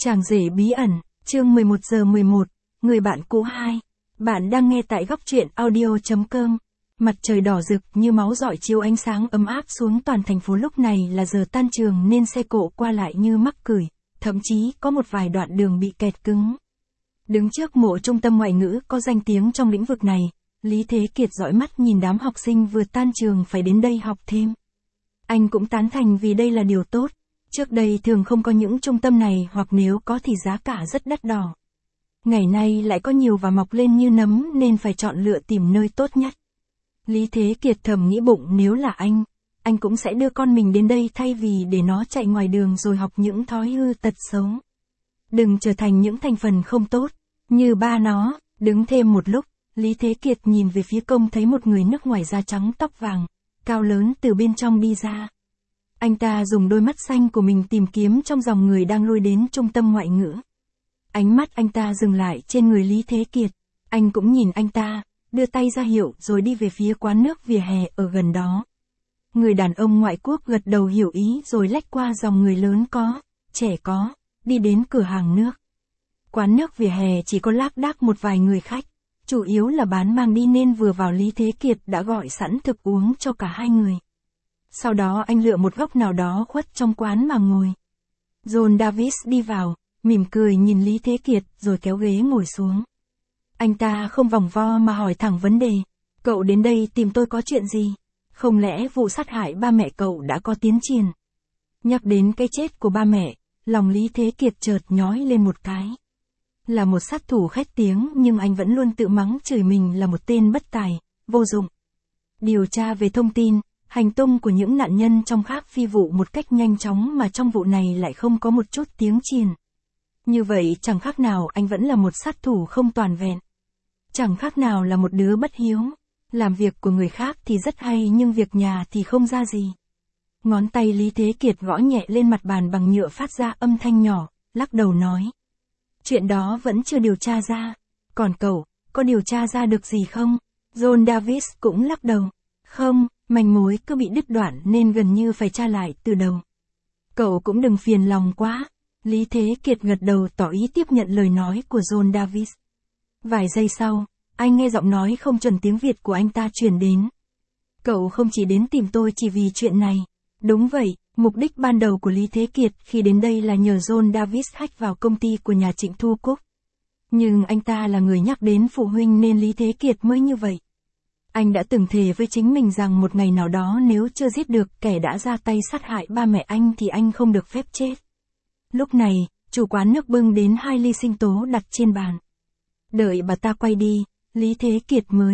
Chàng rể bí ẩn, chương 11 giờ 11, người bạn cũ 2. Bạn đang nghe tại góc truyện audio.com. Mặt trời đỏ rực như máu rọi chiếu ánh sáng ấm áp xuống toàn thành phố. Lúc này là giờ tan trường nên xe cộ qua lại như mắc cười, thậm chí có một vài đoạn đường bị kẹt cứng. Đứng trước mộ trung tâm ngoại ngữ có danh tiếng trong lĩnh vực này, Lý Thế Kiệt dõi mắt nhìn đám học sinh vừa tan trường phải đến đây học thêm. Anh cũng tán thành vì đây là điều tốt. Trước đây thường không có những trung tâm này, hoặc nếu có thì giá cả rất đắt đỏ. Ngày nay lại có nhiều và mọc lên như nấm nên phải chọn lựa tìm nơi tốt nhất. Lý Thế Kiệt thầm nghĩ bụng, nếu là anh cũng sẽ đưa con mình đến đây thay vì để nó chạy ngoài đường rồi học những thói hư tật xấu. Đừng trở thành những thành phần không tốt, như ba nó. Đứng thêm một lúc, Lý Thế Kiệt nhìn về phía công thấy một người nước ngoài da trắng tóc vàng, cao lớn từ bên trong đi ra. Anh ta dùng đôi mắt xanh của mình tìm kiếm trong dòng người đang lui đến trung tâm ngoại ngữ. Ánh mắt anh ta dừng lại trên người Lý Thế Kiệt. Anh cũng nhìn anh ta, đưa tay ra hiệu rồi đi về phía quán nước vỉa hè ở gần đó. Người đàn ông ngoại quốc gật đầu hiểu ý rồi lách qua dòng người lớn có, trẻ có, đi đến cửa hàng nước. Quán nước vỉa hè chỉ có lác đác một vài người khách, chủ yếu là bán mang đi nên vừa vào Lý Thế Kiệt đã gọi sẵn thực uống cho cả hai người. Sau đó anh lựa một góc nào đó khuất trong quán mà ngồi. John Davis đi vào, mỉm cười nhìn Lý Thế Kiệt rồi kéo ghế ngồi xuống. Anh ta không vòng vo mà hỏi thẳng vấn đề. Cậu đến đây tìm tôi có chuyện gì? Không lẽ vụ sát hại ba mẹ cậu đã có tiến triển? Nhắc đến cái chết của ba mẹ, lòng Lý Thế Kiệt chợt nhói lên một cái. Là một sát thủ khét tiếng nhưng anh vẫn luôn tự mắng chửi mình là một tên bất tài, vô dụng. Điều tra về thông tin, hành tung của những nạn nhân trong khác phi vụ một cách nhanh chóng mà trong vụ này lại không có một chút tiếng chìm. Như vậy chẳng khác nào anh vẫn là một sát thủ không toàn vẹn. Chẳng khác nào là một đứa bất hiếu. Làm việc của người khác thì rất hay nhưng việc nhà thì không ra gì. Ngón tay Lý Thế Kiệt gõ nhẹ lên mặt bàn bằng nhựa phát ra âm thanh nhỏ, lắc đầu nói. Chuyện đó vẫn chưa điều tra ra. Còn cậu, có điều tra ra được gì không? John Davis cũng lắc đầu. Không, manh mối cứ bị đứt đoạn nên gần như phải tra lại từ đầu. Cậu cũng đừng phiền lòng quá. Lý Thế Kiệt gật đầu tỏ ý tiếp nhận lời nói của John Davis. Vài giây sau, anh nghe giọng nói không chuẩn tiếng Việt của anh ta truyền đến. Cậu không chỉ đến tìm tôi chỉ vì chuyện này. Đúng vậy, mục đích ban đầu của Lý Thế Kiệt khi đến đây là nhờ John Davis hack vào công ty của nhà Trịnh Thu Cúc. Nhưng anh ta là người nhắc đến phụ huynh nên Lý Thế Kiệt mới như vậy. Anh đã từng thề với chính mình rằng một ngày nào đó nếu chưa giết được kẻ đã ra tay sát hại ba mẹ anh thì anh không được phép chết. Lúc này, chủ quán nước bưng đến 2 ly sinh tố đặt trên bàn. Đợi bà ta quay đi, Lý Thế Kiệt mới,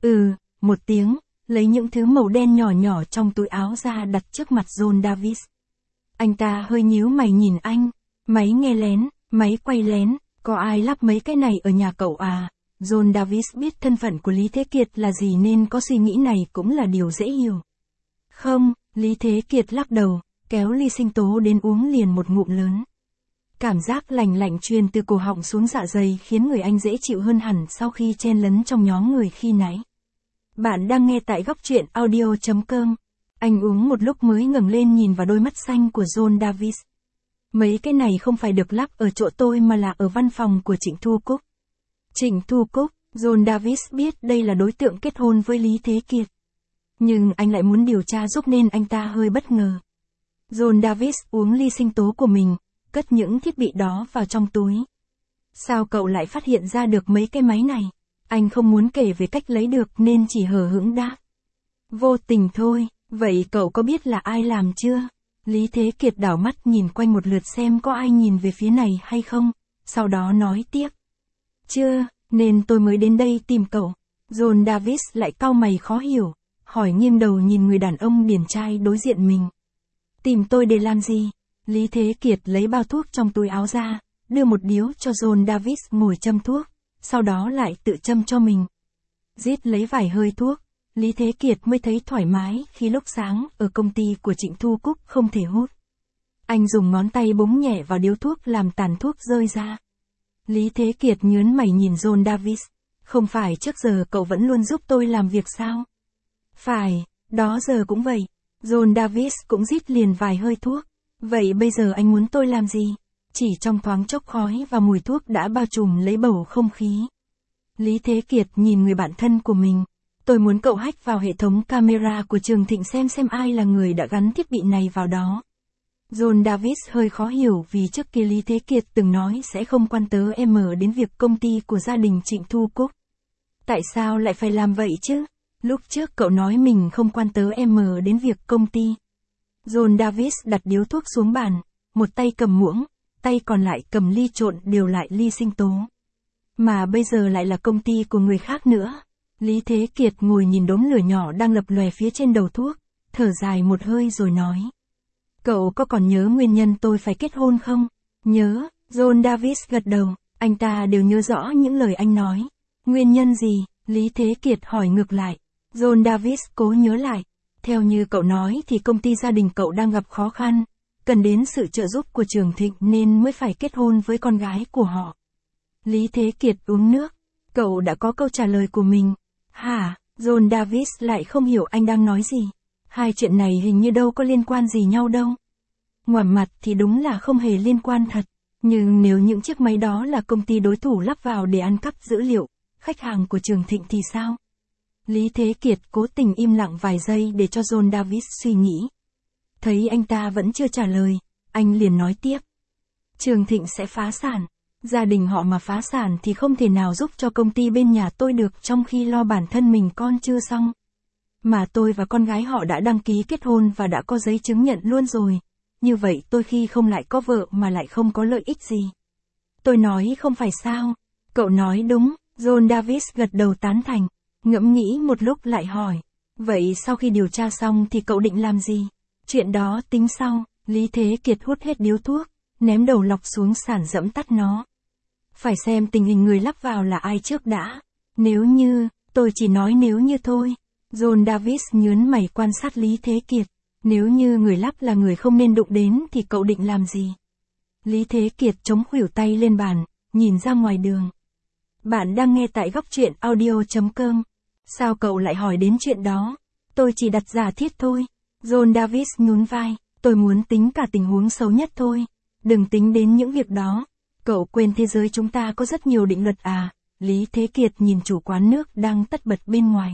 một tiếng, lấy những thứ màu đen nhỏ nhỏ trong túi áo ra đặt trước mặt John Davis. Anh ta hơi nhíu mày nhìn anh, máy nghe lén, máy quay lén, có ai lắp mấy cái này ở nhà cậu à? John Davis biết thân phận của Lý Thế Kiệt là gì nên có suy nghĩ này cũng là điều dễ hiểu. Không, Lý Thế Kiệt lắc đầu, kéo ly sinh tố đến uống liền một ngụm lớn. Cảm giác lành lạnh truyền từ cổ họng xuống dạ dày khiến người anh dễ chịu hơn hẳn sau khi chen lấn trong nhóm người khi nãy. Bạn đang nghe tại góc truyện audio.com. Anh uống một lúc mới ngẩng lên nhìn vào đôi mắt xanh của John Davis. Mấy cái này không phải được lắp ở chỗ tôi mà là ở văn phòng của Trịnh Thu Cúc. Trịnh Thu Cúc, John Davis biết đây là đối tượng kết hôn với Lý Thế Kiệt. Nhưng anh lại muốn điều tra giúp nên anh ta hơi bất ngờ. John Davis uống ly sinh tố của mình, cất những thiết bị đó vào trong túi. Sao cậu lại phát hiện ra được mấy cái máy này? Anh không muốn kể về cách lấy được nên chỉ hờ hững đáp. Vô tình thôi, vậy cậu có biết là ai làm chưa? Lý Thế Kiệt đảo mắt nhìn quanh một lượt xem có ai nhìn về phía này hay không, sau đó nói tiếp. Chưa, nên tôi mới đến đây tìm cậu. John Davis lại cau mày khó hiểu, hỏi nghiêng đầu nhìn người đàn ông điển trai đối diện mình. Tìm tôi để làm gì? Lý Thế Kiệt lấy bao thuốc trong túi áo ra, đưa một điếu cho John Davis ngồi châm thuốc, sau đó lại tự châm cho mình. Rít lấy vài hơi thuốc, Lý Thế Kiệt mới thấy thoải mái khi lúc sáng ở công ty của Trịnh Thu Cúc không thể hút. Anh dùng ngón tay búng nhẹ vào điếu thuốc làm tàn thuốc rơi ra. Lý Thế Kiệt nhớn mày nhìn John Davis. Không phải trước giờ cậu vẫn luôn giúp tôi làm việc sao? Phải, đó giờ cũng vậy. John Davis cũng rít liền vài hơi thuốc. Vậy bây giờ anh muốn tôi làm gì? Chỉ trong thoáng chốc khói và mùi thuốc đã bao trùm lấy bầu không khí. Lý Thế Kiệt nhìn người bạn thân của mình. Tôi muốn cậu hack vào hệ thống camera của Trường Thịnh xem ai là người đã gắn thiết bị này vào đó. John Davis hơi khó hiểu vì trước kia Lý Thế Kiệt từng nói sẽ không quan đến việc công ty của gia đình Trịnh Thu Cúc. Tại sao lại phải làm vậy chứ? Lúc trước cậu nói mình không quan đến việc công ty. John Davis đặt điếu thuốc xuống bàn, một tay cầm muỗng, tay còn lại cầm ly trộn điều lại ly sinh tố. Mà bây giờ lại là công ty của người khác nữa. Lý Thế Kiệt ngồi nhìn đốm lửa nhỏ đang lập lòe phía trên đầu thuốc, thở dài một hơi rồi nói. Cậu có còn nhớ nguyên nhân tôi phải kết hôn không? Nhớ, John Davis gật đầu, anh ta đều nhớ rõ những lời anh nói. Nguyên nhân gì? Lý Thế Kiệt hỏi ngược lại. John Davis cố nhớ lại. Theo như cậu nói thì công ty gia đình cậu đang gặp khó khăn, cần đến sự trợ giúp của Trường Thịnh nên mới phải kết hôn với con gái của họ. Lý Thế Kiệt uống nước. Cậu đã có câu trả lời của mình. Hả? John Davis lại không hiểu anh đang nói gì. Hai chuyện này hình như đâu có liên quan gì nhau đâu. Ngoảnh mặt thì đúng là không hề liên quan thật. Nhưng nếu những chiếc máy đó là công ty đối thủ lắp vào để ăn cắp dữ liệu, khách hàng của Trường Thịnh thì sao? Lý Thế Kiệt cố tình im lặng vài giây để cho John Davis suy nghĩ. Thấy anh ta vẫn chưa trả lời, anh liền nói tiếp. Trường Thịnh sẽ phá sản. Gia đình họ mà phá sản thì không thể nào giúp cho công ty bên nhà tôi được trong khi lo bản thân mình con chưa xong. Mà tôi và con gái họ đã đăng ký kết hôn và đã có giấy chứng nhận luôn rồi. Như vậy tôi khi không lại có vợ mà lại không có lợi ích gì. Tôi nói không phải sao. Cậu nói đúng, John Davis gật đầu tán thành. Ngẫm nghĩ một lúc lại hỏi. Vậy sau khi điều tra xong thì cậu định làm gì? Chuyện đó tính sau. Lý Thế Kiệt hút hết điếu thuốc, ném đầu lọc xuống sàn dẫm tắt nó. Phải xem tình hình người lắp vào là ai trước đã. Nếu như, tôi chỉ nói nếu như thôi. John Davis nhớn mày quan sát Lý Thế Kiệt. Nếu như người lắp là người không nên đụng đến thì cậu định làm gì? Lý Thế Kiệt chống khuỷu tay lên bàn, nhìn ra ngoài đường. Bạn đang nghe tại góc truyện audio.com. Sao cậu lại hỏi đến chuyện đó? Tôi chỉ đặt giả thiết thôi. John Davis nhún vai. Tôi muốn tính cả tình huống xấu nhất thôi. Đừng tính đến những việc đó. Cậu quên thế giới chúng ta có rất nhiều định luật à? Lý Thế Kiệt nhìn chủ quán nước đang tất bật bên ngoài.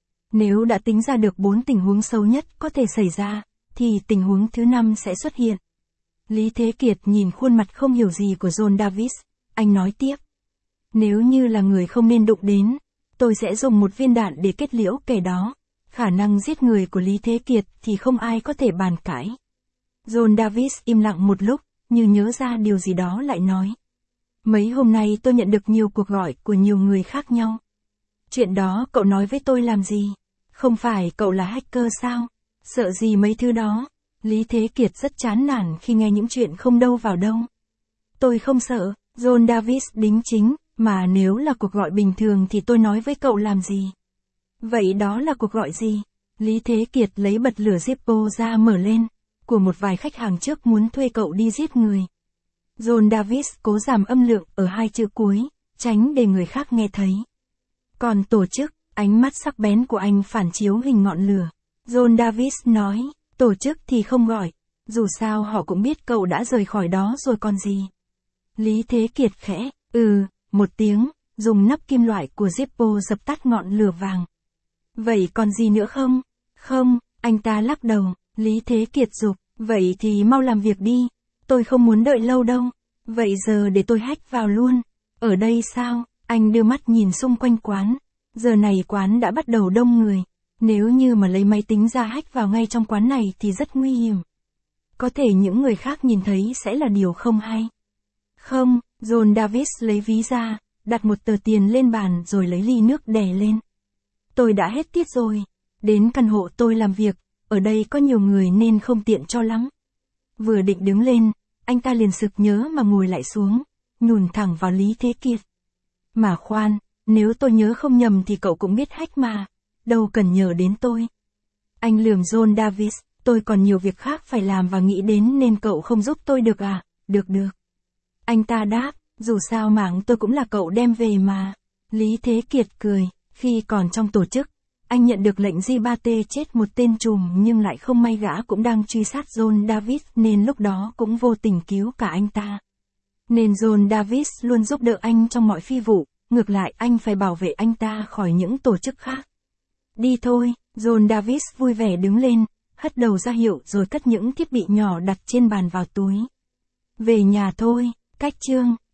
Nếu đã tính ra được 4 tình huống xấu nhất có thể xảy ra, thì tình huống thứ 5 sẽ xuất hiện. Lý Thế Kiệt nhìn khuôn mặt không hiểu gì của John Davis, anh nói tiếp. Nếu như là người không nên đụng đến, tôi sẽ dùng một viên đạn để kết liễu kẻ đó. Khả năng giết người của Lý Thế Kiệt thì không ai có thể bàn cãi. John Davis im lặng một lúc, như nhớ ra điều gì đó lại nói. Mấy hôm nay tôi nhận được nhiều cuộc gọi của nhiều người khác nhau. Chuyện đó cậu nói với tôi làm gì? Không phải cậu là hacker sao? Sợ gì mấy thứ đó? Lý Thế Kiệt rất chán nản khi nghe những chuyện không đâu vào đâu. Tôi không sợ, John Davis đính chính, mà nếu là cuộc gọi bình thường thì tôi nói với cậu làm gì? Vậy đó là cuộc gọi gì? Lý Thế Kiệt lấy bật lửa Zippo ra mở lên, của một vài khách hàng trước muốn thuê cậu đi giết người. John Davis cố giảm âm lượng ở 2 chữ cuối, tránh để người khác nghe thấy. Còn tổ chức, ánh mắt sắc bén của anh phản chiếu hình ngọn lửa. John Davis nói, tổ chức thì không gọi, dù sao họ cũng biết cậu đã rời khỏi đó rồi còn gì. Lý Thế Kiệt khẽ, một tiếng, dùng nắp kim loại của Zippo dập tắt ngọn lửa vàng. Vậy còn gì nữa không? Không, anh ta lắc đầu. Lý Thế Kiệt giục, vậy thì mau làm việc đi, tôi không muốn đợi lâu đâu. Vậy giờ để tôi hack vào luôn. Ở đây sao? Anh đưa mắt nhìn xung quanh quán. Giờ này quán đã bắt đầu đông người. Nếu như mà lấy máy tính ra hack vào ngay trong quán này thì rất nguy hiểm. Có thể những người khác nhìn thấy sẽ là điều không hay. Không, John Davis lấy ví ra, đặt một tờ tiền lên bàn rồi lấy ly nước đè lên. Tôi đã hết tiết rồi. Đến căn hộ tôi làm việc, ở đây có nhiều người nên không tiện cho lắm. Vừa định đứng lên, anh ta liền sực nhớ mà ngồi lại xuống, nhùn thẳng vào Lý Thế Kiệt. Mà khoan, nếu tôi nhớ không nhầm thì cậu cũng biết hack mà, đâu cần nhờ đến tôi. Anh lườm John Davis, tôi còn nhiều việc khác phải làm và nghĩ đến nên cậu không giúp tôi được à? Được. Anh ta đáp, dù sao mảng tôi cũng là cậu đem về mà. Lý Thế Kiệt cười, khi còn trong tổ chức, anh nhận được lệnh G3T chết một tên trùm nhưng lại không may gã cũng đang truy sát John Davis nên lúc đó cũng vô tình cứu cả anh ta. Nên John Davis luôn giúp đỡ anh trong mọi phi vụ, ngược lại anh phải bảo vệ anh ta khỏi những tổ chức khác. Đi thôi, John Davis vui vẻ đứng lên, hất đầu ra hiệu rồi cất những thiết bị nhỏ đặt trên bàn vào túi. Về nhà thôi, cách chương.